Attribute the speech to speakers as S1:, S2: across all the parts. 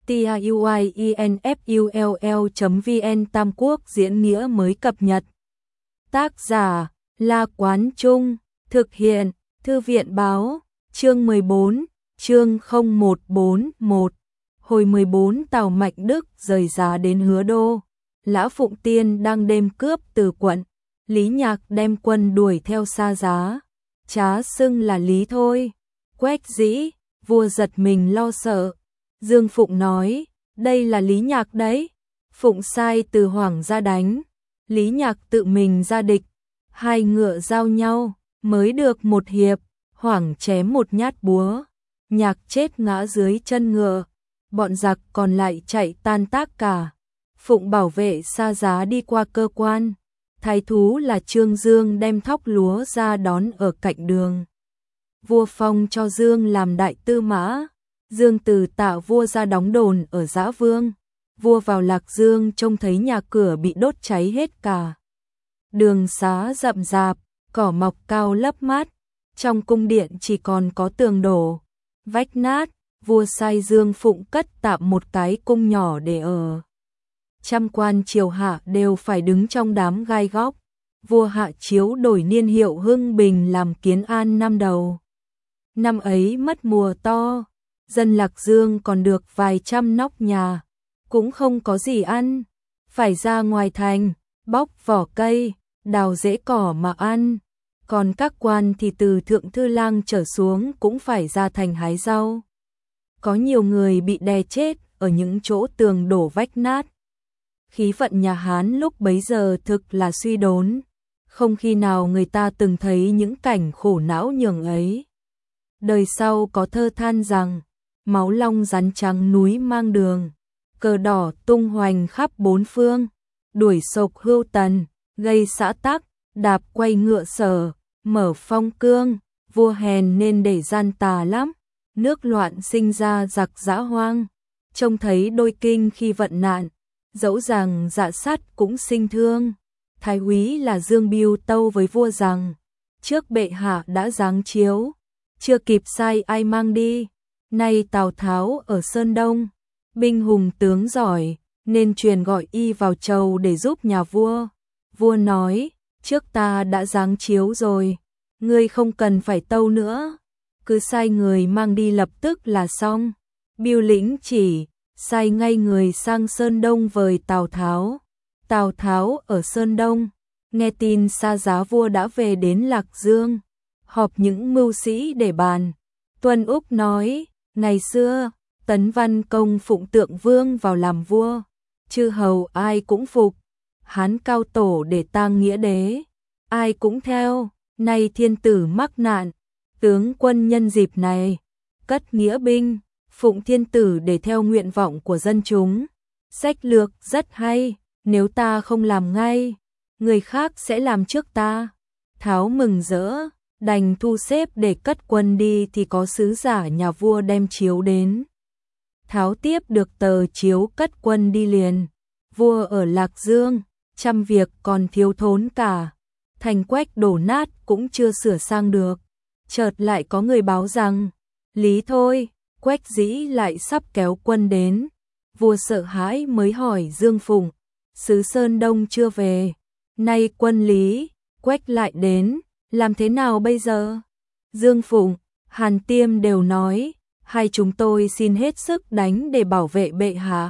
S1: tiuinfull.vn Tam Quốc diễn nghĩa mới cập nhật. Tác giả La Quán Trung, thực hiện Thư viện Báo, chương 14, chương 0141. Hồi 14 tàu Mạnh Đức rời giá đến Hứa Đô. Lã Phụng Tiên đang đêm cướp Từ quận. Lý Nhạc đem quân đuổi theo Xa Giá. Trá xưng là Lý thôi. Quách Dĩ, vua giật mình lo sợ. Dương Phụng nói, đây là Lý Nhạc đấy. Phụng sai Từ Hoảng ra đánh. Lý Nhạc tự mình ra địch. Hai ngựa giao nhau, mới được một hiệp, Hoảng chém một nhát búa. Nhạc chết ngã dưới chân ngựa. Bọn giặc còn lại chạy tan tác cả. Phụng bảo vệ Xa Giá đi qua cơ quan. Thái thú là Trương Dương đem thóc lúa ra đón ở cạnh đường. Vua phong cho Dương làm đại tư mã. Dương từ tạ vua ra đóng đồn ở Dã Vương. Vua vào Lạc Dương trông thấy nhà cửa bị đốt cháy hết cả. Đường xá rậm rạp, cỏ mọc cao lấp mát. Trong cung điện chỉ còn có tường đổ, vách nát. Vua sai Dương Phụng cất tạm một cái cung nhỏ để ở. Trăm quan triều hạ đều phải đứng trong đám gai góc. Vua hạ chiếu đổi niên hiệu Hưng Bình làm Kiến An năm đầu. Năm ấy mất mùa to, dân Lạc Dương còn được vài trăm nóc nhà, cũng không có gì ăn, phải ra ngoài thành, bóc vỏ cây, đào rễ cỏ mà ăn. Còn các quan thì từ thượng thư lang trở xuống cũng phải ra thành hái rau. Có nhiều người bị đè chết ở những chỗ tường đổ vách nát. Khí vận nhà Hán lúc bấy giờ thực là suy đốn, không khi nào người ta từng thấy những cảnh khổ não nhường ấy. Đời sau có thơ than rằng, máu long rắn trắng núi mang đường, cờ đỏ tung hoành khắp bốn phương, đuổi sộc hưu tần, gây xã tắc, đạp quay ngựa sở, mở phong cương, vua hèn nên để gian tà lắm, nước loạn sinh ra giặc dã hoang, trông thấy đôi kinh khi vận nạn, dẫu rằng dạ sát cũng sinh thương. Thái úy là Dương Bưu tâu với vua rằng, trước bệ hạ đã giáng chiếu, chưa kịp sai ai mang đi, nay Tào Tháo ở Sơn Đông, binh hùng tướng giỏi, nên truyền gọi y vào chầu để giúp nhà vua. Vua nói, trước ta đã giáng chiếu rồi, ngươi không cần phải tâu nữa, cứ sai người mang đi lập tức là xong. Bưu lĩnh chỉ, sai ngay người sang Sơn Đông với Tào Tháo. Tào Tháo ở Sơn Đông, nghe tin Xa Giá vua đã về đến Lạc Dương, họp những mưu sĩ để bàn. Tuân Úc nói, ngày xưa, Tấn Văn Công phụng Tượng Vương vào làm vua, chư hầu ai cũng phục, Hán cao tổ để tang nghĩa đế, ai cũng theo, nay thiên tử mắc nạn, tướng quân nhân dịp này, cất nghĩa binh, phụng thiên tử để theo nguyện vọng của dân chúng. Sách lược rất hay, nếu ta không làm ngay, người khác sẽ làm trước ta. Tháo mừng rỡ, đành thu xếp để cất quân đi thì có sứ giả nhà vua đem chiếu đến. Tháo tiếp được tờ chiếu cất quân đi liền. Vua ở Lạc Dương, trăm việc còn thiếu thốn cả. Thành Quách đổ nát cũng chưa sửa sang được. Chợt lại có người báo rằng, Lý thôi, Quách Dĩ lại sắp kéo quân đến. Vua sợ hãi mới hỏi Dương Phụng, sứ Sơn Đông chưa về, nay quân Lý, Quách lại đến, làm thế nào bây giờ? Dương Phụng, Hàn Tiêm đều nói, hai chúng tôi xin hết sức đánh để bảo vệ bệ hạ.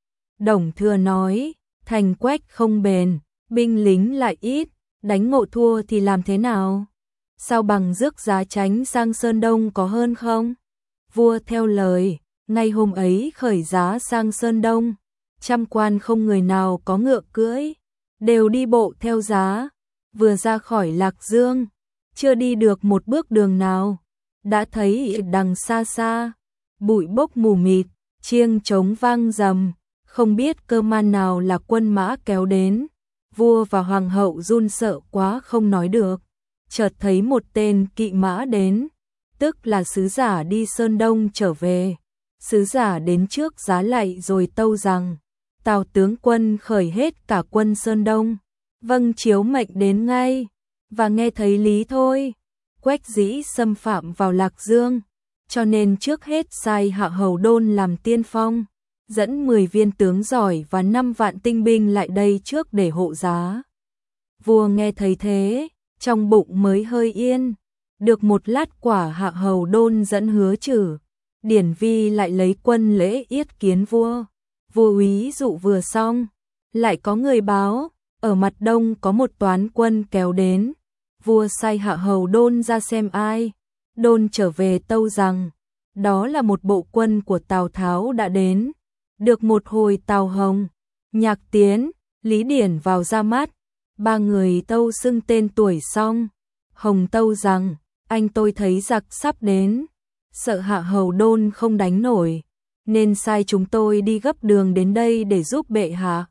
S1: Đồng Thừa nói, thành Quách không bền, binh lính lại ít, đánh ngộ thua thì làm thế nào? Sao bằng rước giá tránh sang Sơn Đông có hơn không? Vua theo lời, ngay hôm ấy khởi giá sang Sơn Đông, trăm quan không người nào có ngựa cưỡi, đều đi bộ theo giá. Vừa ra khỏi Lạc Dương, chưa đi được một bước đường nào, đã thấy đằng xa xa, bụi bốc mù mịt, chiêng trống vang rầm, không biết cơ man nào là quân mã kéo đến. Vua và hoàng hậu run sợ quá không nói được, chợt thấy một tên kỵ mã đến, tức là sứ giả đi Sơn Đông trở về. Sứ giả đến trước giá lạy rồi tâu rằng, Tào tướng quân khởi hết cả quân Sơn Đông, vâng chiếu mệnh đến ngay, và nghe thấy Lý thôi, Quách Dĩ xâm phạm vào Lạc Dương, cho nên trước hết sai Hạ Hầu Đôn làm tiên phong, dẫn 10 viên tướng giỏi và 5 vạn tinh binh lại đây trước để hộ giá. Vua nghe thấy thế, trong bụng mới hơi yên. Được một lát quả Hạ Hầu Đôn dẫn Hứa Chử, Điển Vi lại lấy quân lễ yết kiến vua. Vua úy dụ vừa xong, lại có người báo, ở mặt đông có một toán quân kéo đến. Vua sai Hạ Hầu Đôn ra xem ai. Đôn trở về tâu rằng, đó là một bộ quân của Tào Tháo đã đến. Được một hồi Tào Hồng, Nhạc Tiến, Lý Điển vào ra mắt. Ba người tâu xưng tên tuổi xong. Hồng tâu rằng, anh tôi thấy giặc sắp đến, sợ Hạ Hầu Đôn không đánh nổi, nên sai chúng tôi đi gấp đường đến đây để giúp bệ hạ.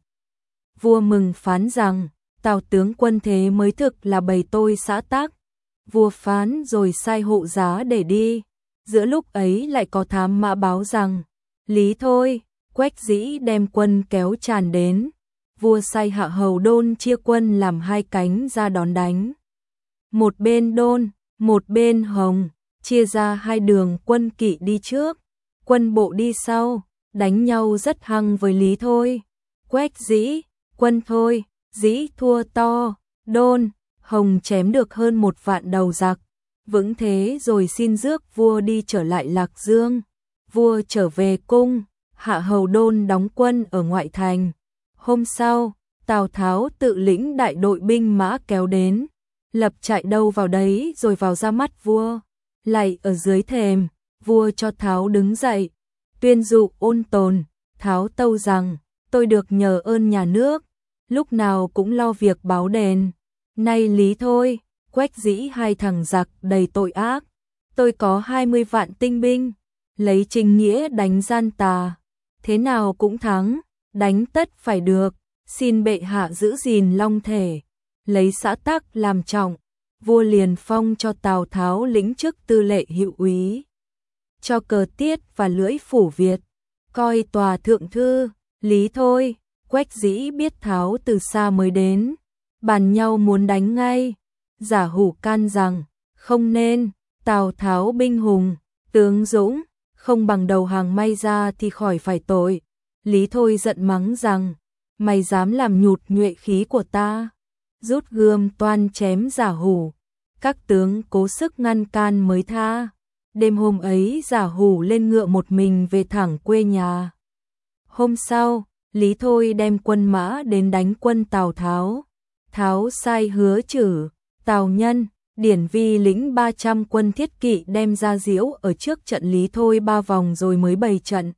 S1: Vua mừng phán rằng, Tào tướng quân thế mới thực là bầy tôi xã tắc. Vua phán rồi sai hộ giá để đi. Giữa lúc ấy lại có thám mã báo rằng, Lý Thôi, Quách Dĩ đem quân kéo tràn đến. Vua sai Hạ Hầu Đôn chia quân làm 2 cánh ra đón đánh. Một bên Đôn, một bên Hồng, chia ra 2 đường quân kỵ đi trước, quân bộ đi sau, đánh nhau rất hăng với Lý Thôi. Quách Dĩ, quân Thôi, Dĩ thua to, Đôn, Hồng chém được hơn 1 vạn đầu giặc. Vững thế rồi xin rước vua đi trở lại Lạc Dương. Vua trở về cung, Hạ Hầu Đôn đóng quân ở ngoại thành. Hôm sau, Tào Tháo tự lĩnh đại đội binh mã kéo đến, lập trại đâu vào đấy rồi vào ra mắt vua. Lạy ở dưới thềm, vua cho Tháo đứng dậy, tuyên dụ ôn tồn. Tháo tâu rằng, tôi được nhờ ơn nhà nước, lúc nào cũng lo việc báo đền. Nay Lý Thôi, Quách Dĩ 2 thằng giặc đầy tội ác, tôi có 20 vạn tinh binh, lấy chính nghĩa đánh gian tà, thế nào cũng thắng, đánh tất phải được, xin bệ hạ giữ gìn long thể, lấy xã tắc làm trọng. Vua liền phong cho Tào Tháo lĩnh chức tư lệ hiệu úy, cho cờ tiết và lưỡi phủ Việt, coi tòa thượng thư. Lý Thôi, Quách Dĩ biết Tháo từ xa mới đến, bàn nhau muốn đánh ngay. Giả Hủ can rằng, không nên, Tào Tháo binh hùng, tướng dũng, không bằng đầu hàng may ra thì khỏi phải tội. Lý Thôi giận mắng rằng, mày dám làm nhụt nhuệ khí của ta. Rút gươm toan chém Giả Hủ, các tướng cố sức ngăn can mới tha. Đêm hôm ấy Giả Hủ lên ngựa một mình về thẳng quê nhà. Hôm sau, Lý Thôi đem quân mã đến đánh quân Tào Tháo. Tháo sai Hứa Chử, Tào Nhân, Điển Vi lĩnh 300 quân thiết kỵ đem ra diễu ở trước trận Lý Thôi 3 vòng rồi mới bày trận.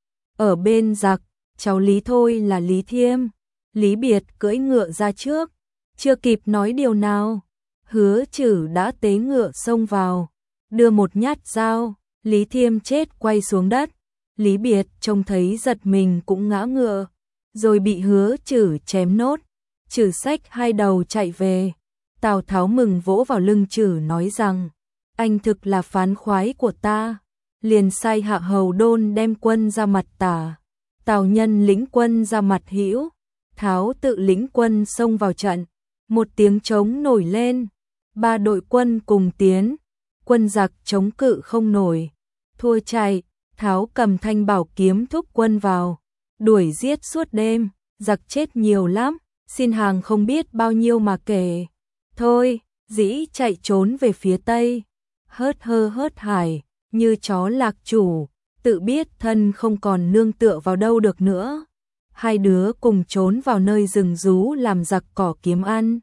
S1: Ở bên giặc, cháu Lý Thôi là Lý Thiêm, Lý Biệt cưỡi ngựa ra trước, chưa kịp nói điều nào, Hứa Chử đã tế ngựa xông vào, đưa một nhát dao, Lý Thiêm chết quay xuống đất. Lý Biệt trông thấy giật mình cũng ngã ngựa, rồi bị Hứa Chử chém nốt. Chử xách 2 đầu chạy về. Tào Tháo mừng vỗ vào lưng Chử nói rằng, anh thực là phán khoái của ta. Liền sai Hạ Hầu Đôn đem quân ra mặt tả, Tào Nhân lĩnh quân ra mặt hữu, Tháo tự lĩnh quân xông vào trận. Một tiếng trống nổi lên, 3 đội quân cùng tiến, quân giặc chống cự không nổi, thua chạy. Tháo cầm thanh bảo kiếm thúc quân vào, đuổi giết suốt đêm, giặc chết nhiều lắm, xin hàng không biết bao nhiêu mà kể. Thôi, Dĩ chạy trốn về phía tây, hớt hơ hớt hải, như chó lạc chủ, tự biết thân không còn nương tựa vào đâu được nữa. 2 đứa cùng trốn vào nơi rừng rú làm giặc cỏ kiếm ăn.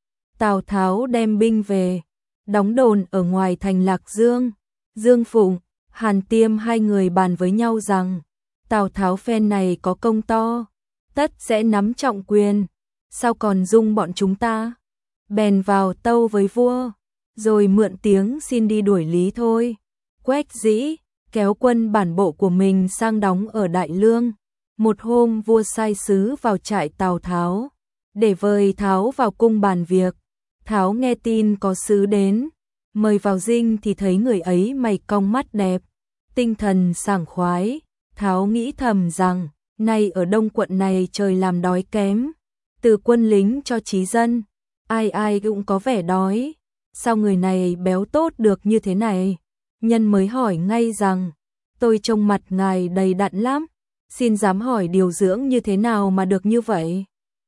S1: Tào Tháo đem binh về, đóng đồn ở ngoài thành Lạc Dương. Dương Phụng, Hàn Tiêm 2 người bàn với nhau rằng, Tào Tháo phen này có công to, tất sẽ nắm trọng quyền, sao còn dung bọn chúng ta. Bèn vào tâu với vua, rồi mượn tiếng xin đi đuổi Lý Thôi. Quách Dĩ kéo quân bản bộ của mình sang đóng ở Đại Lương. Một hôm vua sai sứ vào trại Tào Tháo, để vời Tháo vào cung bàn việc. Tháo nghe tin có sứ đến, mời vào dinh thì thấy người ấy mày cong mắt đẹp, tinh thần sảng khoái. Tháo nghĩ thầm rằng, nay ở Đông quận này trời làm đói kém, từ quân lính cho trí dân, ai ai cũng có vẻ đói, sao người này béo tốt được như thế này. Nhân mới hỏi ngay rằng, tôi trông mặt ngài đầy đặn lắm, xin dám hỏi điều dưỡng như thế nào mà được như vậy?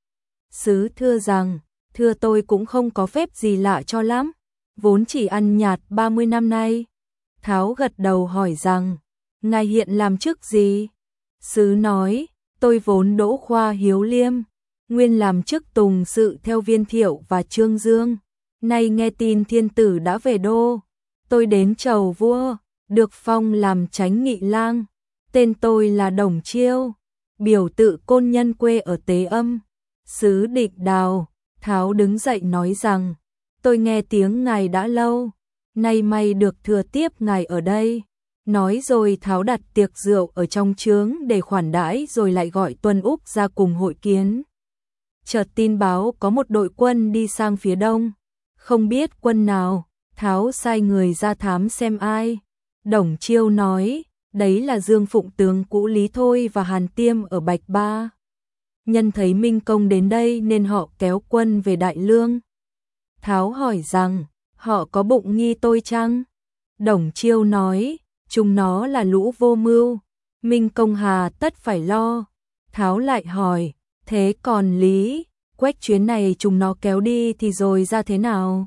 S1: Sứ thưa rằng, thưa tôi cũng không có phép gì lạ cho lắm, vốn chỉ ăn nhạt 30 năm nay. Tháo gật đầu hỏi rằng, ngài hiện làm chức gì? Sứ nói, tôi vốn đỗ khoa Hiếu Liêm, nguyên làm chức tùng sự theo Viên Thiệu và Trương Dương. Nay nghe tin thiên tử đã về đô, tôi đến chầu vua, được phong làm chánh nghị lang. Tên tôi là Đồng Chiêu, biểu tự Côn Nhân, quê ở Tế Âm. Sứ Định Đào. Tháo đứng dậy nói rằng, tôi nghe tiếng ngài đã lâu, nay may được thừa tiếp ngài ở đây. Nói rồi Tháo đặt tiệc rượu ở trong trướng để khoản đãi, rồi lại gọi Tuân Úc ra cùng hội kiến. Chợt tin báo có một đội quân đi sang phía đông, không biết quân nào, Tháo sai người ra thám xem ai. Đồng Chiêu nói, đấy là Dương Phụng tướng cũ Lý Thôi và Hàn Tiêm ở Bạch Ba. Nhân thấy Minh Công đến đây nên họ kéo quân về Đại Lương. Tháo hỏi rằng, họ có bụng nghi tôi chăng? Đồng Chiêu nói, chúng nó là lũ vô mưu, Minh Công hà tất phải lo. Tháo lại hỏi, thế còn Lý, Quách chuyến này chúng nó kéo đi thì rồi ra thế nào?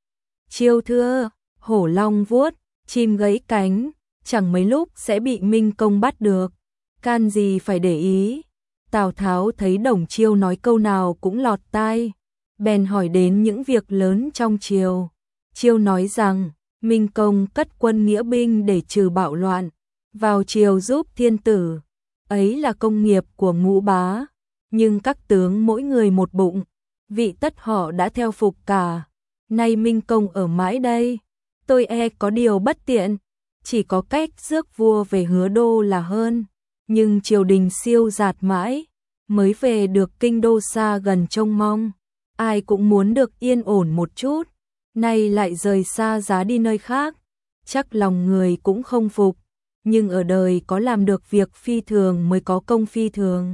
S1: Chiêu thưa, hổ long vuốt, chim gãy cánh, chẳng mấy lúc sẽ bị Minh Công bắt được, can gì phải để ý. Tào Tháo thấy Đồng Chiêu nói câu nào cũng lọt tai, bèn hỏi đến những việc lớn trong triều. Chiêu nói rằng, Minh Công cất quân nghĩa binh để trừ bạo loạn, vào triều giúp thiên tử, ấy là công nghiệp của Ngũ Bá, nhưng các tướng mỗi người một bụng, vị tất họ đã theo phục cả. Nay Minh Công ở mãi đây, tôi e có điều bất tiện, chỉ có cách rước vua về Hứa Đô là hơn, nhưng triều đình siêu dạt mãi, mới về được kinh đô xa gần trông mong, ai cũng muốn được yên ổn một chút, nay lại rời xa giá đi nơi khác, chắc lòng người cũng không phục, nhưng ở đời có làm được việc phi thường mới có công phi thường.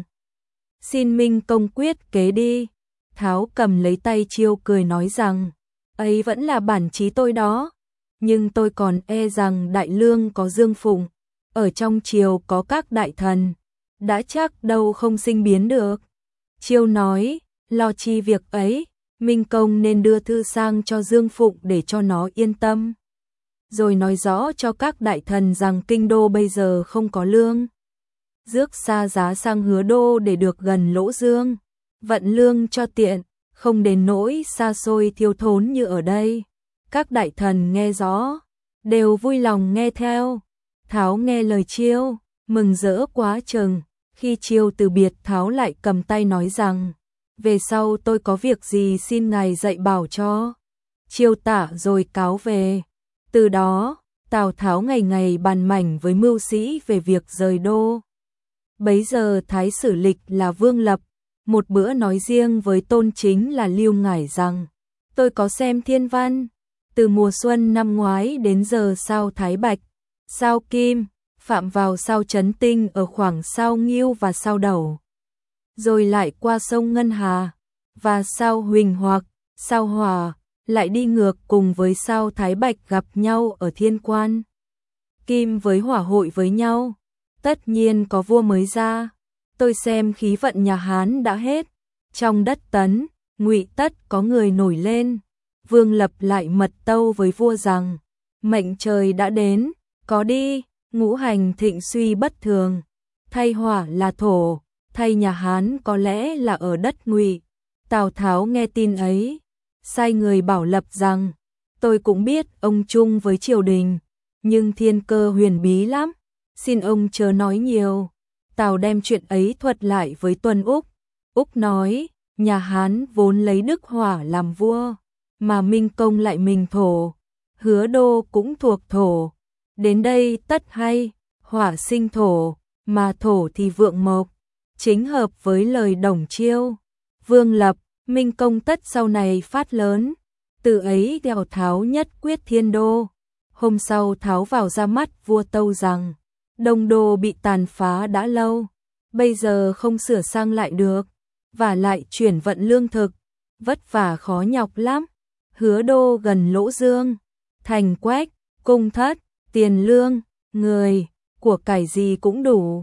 S1: Xin Minh Công quyết kế đi. Tháo cầm lấy tay Chiêu cười nói rằng, ấy vẫn là bản chí tôi đó, nhưng tôi còn e rằng Đại Lương có Dương Phụng, ở trong triều có các đại thần, đã chắc đâu không sinh biến được. Chiêu nói, lo chi việc ấy, Minh Công nên đưa thư sang cho Dương Phụng để cho nó yên tâm. Rồi nói rõ cho các đại thần rằng kinh đô bây giờ không có lương, rước xa giá sang Hứa Đô để được gần Lỗ Dương, vận lương cho tiện, không đến nỗi xa xôi thiếu thốn như ở đây. Các đại thần nghe rõ, đều vui lòng nghe theo. Tháo nghe lời Chiêu, mừng rỡ quá chừng. Khi Chiêu từ biệt, Tháo lại cầm tay nói rằng, về sau tôi có việc gì xin ngài dạy bảo cho. Chiêu tạ rồi cáo về. Từ đó, Tào Tháo ngày ngày bàn mảnh với mưu sĩ về việc rời đô. Bấy giờ Thái sử Lịch là Vương Lập, một bữa nói riêng với Tôn Chính là Lưu Ngải rằng, tôi có xem thiên văn, từ mùa xuân năm ngoái đến giờ sao Thái Bạch, sao Kim, phạm vào sao Chấn Tinh ở khoảng sao Nghiêu và sao Đẩu, rồi lại qua sông Ngân Hà, và sao Huỳnh hoặc, sao Hòa, lại đi ngược cùng với sao Thái Bạch gặp nhau ở thiên quan. Kim với Hỏa hội với nhau, tất nhiên có vua mới ra. Tôi xem khí vận nhà Hán đã hết, trong đất Tấn, Ngụy tất có người nổi lên. Vương Lập lại mật tâu với vua rằng, mệnh trời đã đến, có đi, ngũ hành thịnh suy bất thường, thay hỏa là thổ, thay nhà Hán có lẽ là ở đất Ngụy. Tào Tháo nghe tin ấy, sai người bảo Lập rằng, tôi cũng biết ông chung với triều đình, nhưng thiên cơ huyền bí lắm, xin ông chớ nói nhiều. Tào đem chuyện ấy thuật lại với Tuân Úc. Úc nói, nhà Hán vốn lấy Đức Hỏa làm vua, mà Minh Công lại mình thổ, Hứa Đô cũng thuộc thổ. Đến đây tất hay, hỏa sinh thổ, mà thổ thì vượng mộc, chính hợp với lời Đồng Chiêu. Vương Lập, Minh Công tất sau này phát lớn, từ ấy đèo Tháo nhất quyết thiên đô. Hôm sau Tháo vào ra mắt vua tâu rằng, Đông đô bị tàn phá đã lâu, bây giờ không sửa sang lại được, và lại chuyển vận lương thực, vất vả khó nhọc lắm. Hứa Đô gần Lỗ Dương, thành Quách, cung thất, tiền lương, người, của cải gì cũng đủ,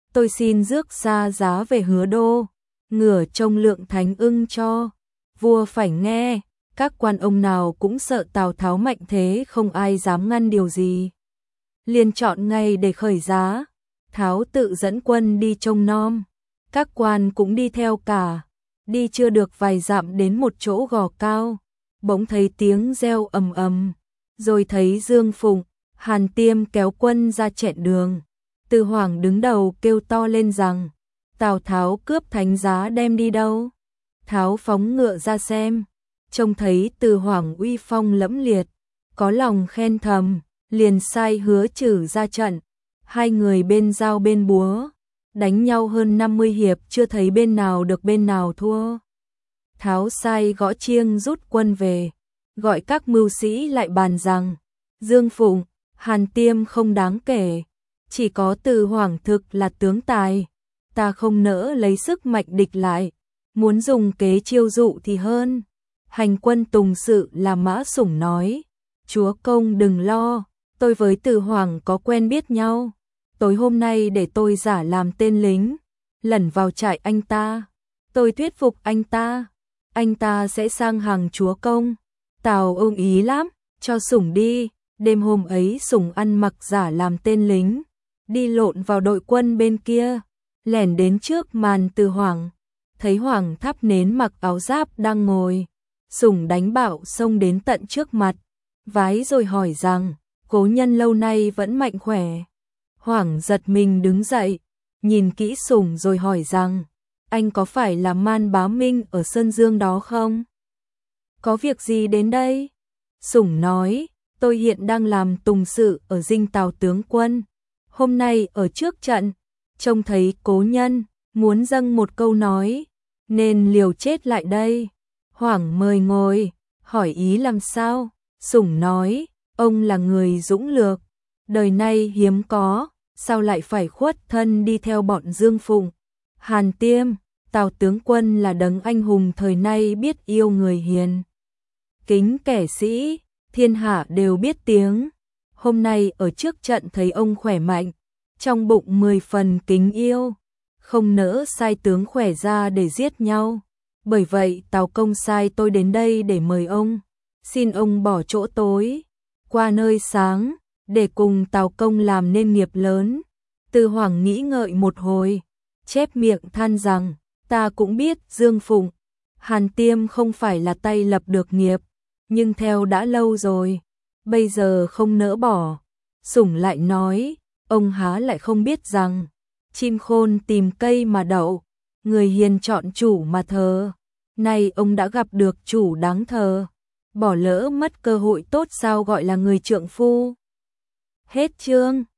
S1: tôi xin rước xa giá về Hứa Đô, ngửa trông lượng thánh ưng cho. Vua phải nghe, các quan ông nào cũng sợ Tào Tháo mạnh thế không ai dám ngăn điều gì. Liền chọn ngày để khởi giá, Tháo tự dẫn quân đi trông nom, các quan cũng đi theo cả. Đi chưa được vài dặm đến một chỗ gò cao, bỗng thấy tiếng reo ầm ầm, rồi thấy Dương Phụng, Hàn Tiêm kéo quân ra chẹn đường. Từ Hoảng đứng đầu kêu to lên rằng, Tào Tháo cướp thánh giá đem đi đâu? Tháo phóng ngựa ra xem, trông thấy Từ Hoảng uy phong lẫm liệt, có lòng khen thầm, liền sai Hứa Trử ra trận. Hai người bên dao bên búa, đánh nhau hơn 50 hiệp chưa thấy bên nào được bên nào thua. Tháo sai gõ chiêng rút quân về, gọi các mưu sĩ lại bàn rằng, Dương Phụng, Hàn Tiêm không đáng kể, chỉ có Từ Hoảng thực là tướng tài, ta không nỡ lấy sức mạnh địch lại, muốn dùng kế chiêu dụ thì hơn. Hành quân tùng sự là Mã Sủng nói, chúa công đừng lo, tôi với Từ Hoảng có quen biết nhau, tối hôm nay để tôi giả làm tên lính, lẩn vào trại anh ta, tôi thuyết phục anh ta sẽ sang hàng chúa công. Tào ưng ý lắm, cho Sủng đi. Đêm hôm ấy Sủng ăn mặc giả làm tên lính, đi lộn vào đội quân bên kia, lẻn đến trước màn Từ Hoảng, thấy Hoảng thắp nến mặc áo giáp đang ngồi. Sủng đánh bạo xông đến tận trước mặt, vái rồi hỏi rằng, cố nhân lâu nay vẫn mạnh khỏe. Hoảng giật mình đứng dậy, nhìn kỹ Sủng rồi hỏi rằng, anh có phải là Man Bá Minh ở Sơn Dương đó không? Có việc gì đến đây? Sủng nói, tôi hiện đang làm tùng sự ở dinh Tào tướng quân. Hôm nay ở trước trận, trông thấy cố nhân, muốn dâng một câu nói, nên liều chết lại đây. Hoảng mời ngồi, hỏi ý làm sao? Sủng nói, ông là người dũng lược, đời nay hiếm có, sao lại phải khuất thân đi theo bọn Dương Phụng, Hàn Tiêm? Tào tướng quân là đấng anh hùng thời nay biết yêu người hiền, kính kẻ sĩ, thiên hạ đều biết tiếng. Hôm nay ở trước trận thấy ông khỏe mạnh, trong bụng 10 phần kính yêu, không nỡ sai tướng khỏe ra để giết nhau. Bởi vậy Tào công sai tôi đến đây để mời ông, xin ông bỏ chỗ tối, qua nơi sáng, để cùng Tào công làm nên nghiệp lớn. Từ Hoảng nghĩ ngợi một hồi, chép miệng than rằng, ta cũng biết Dương Phụng, Hàn Tiêm không phải là tay lập được nghiệp, nhưng theo đã lâu rồi, bây giờ không nỡ bỏ. Sủng lại nói, ông há lại không biết rằng, chim khôn tìm cây mà đậu, người hiền chọn chủ mà thờ. Nay ông đã gặp được chủ đáng thờ, bỏ lỡ mất cơ hội tốt sao gọi là người trượng phu. Hết chương.